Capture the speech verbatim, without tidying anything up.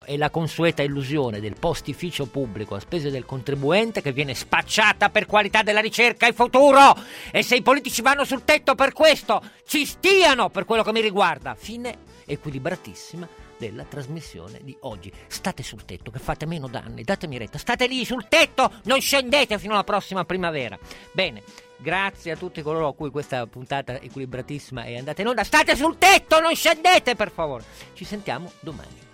è la consueta illusione del postificio pubblico a spese del contribuente che viene spacciata per qualità della ricerca e futuro. E se i politici vanno sul tetto per questo, ci stiano per quello che mi riguarda. Fine equilibratissima della trasmissione di oggi. State sul tetto, che fate meno danni, datemi retta, state lì sul tetto, non scendete fino alla prossima primavera. Bene, grazie a tutti coloro a cui questa puntata equilibratissima è andata in onda. State sul tetto, non scendete per favore. Ci sentiamo domani.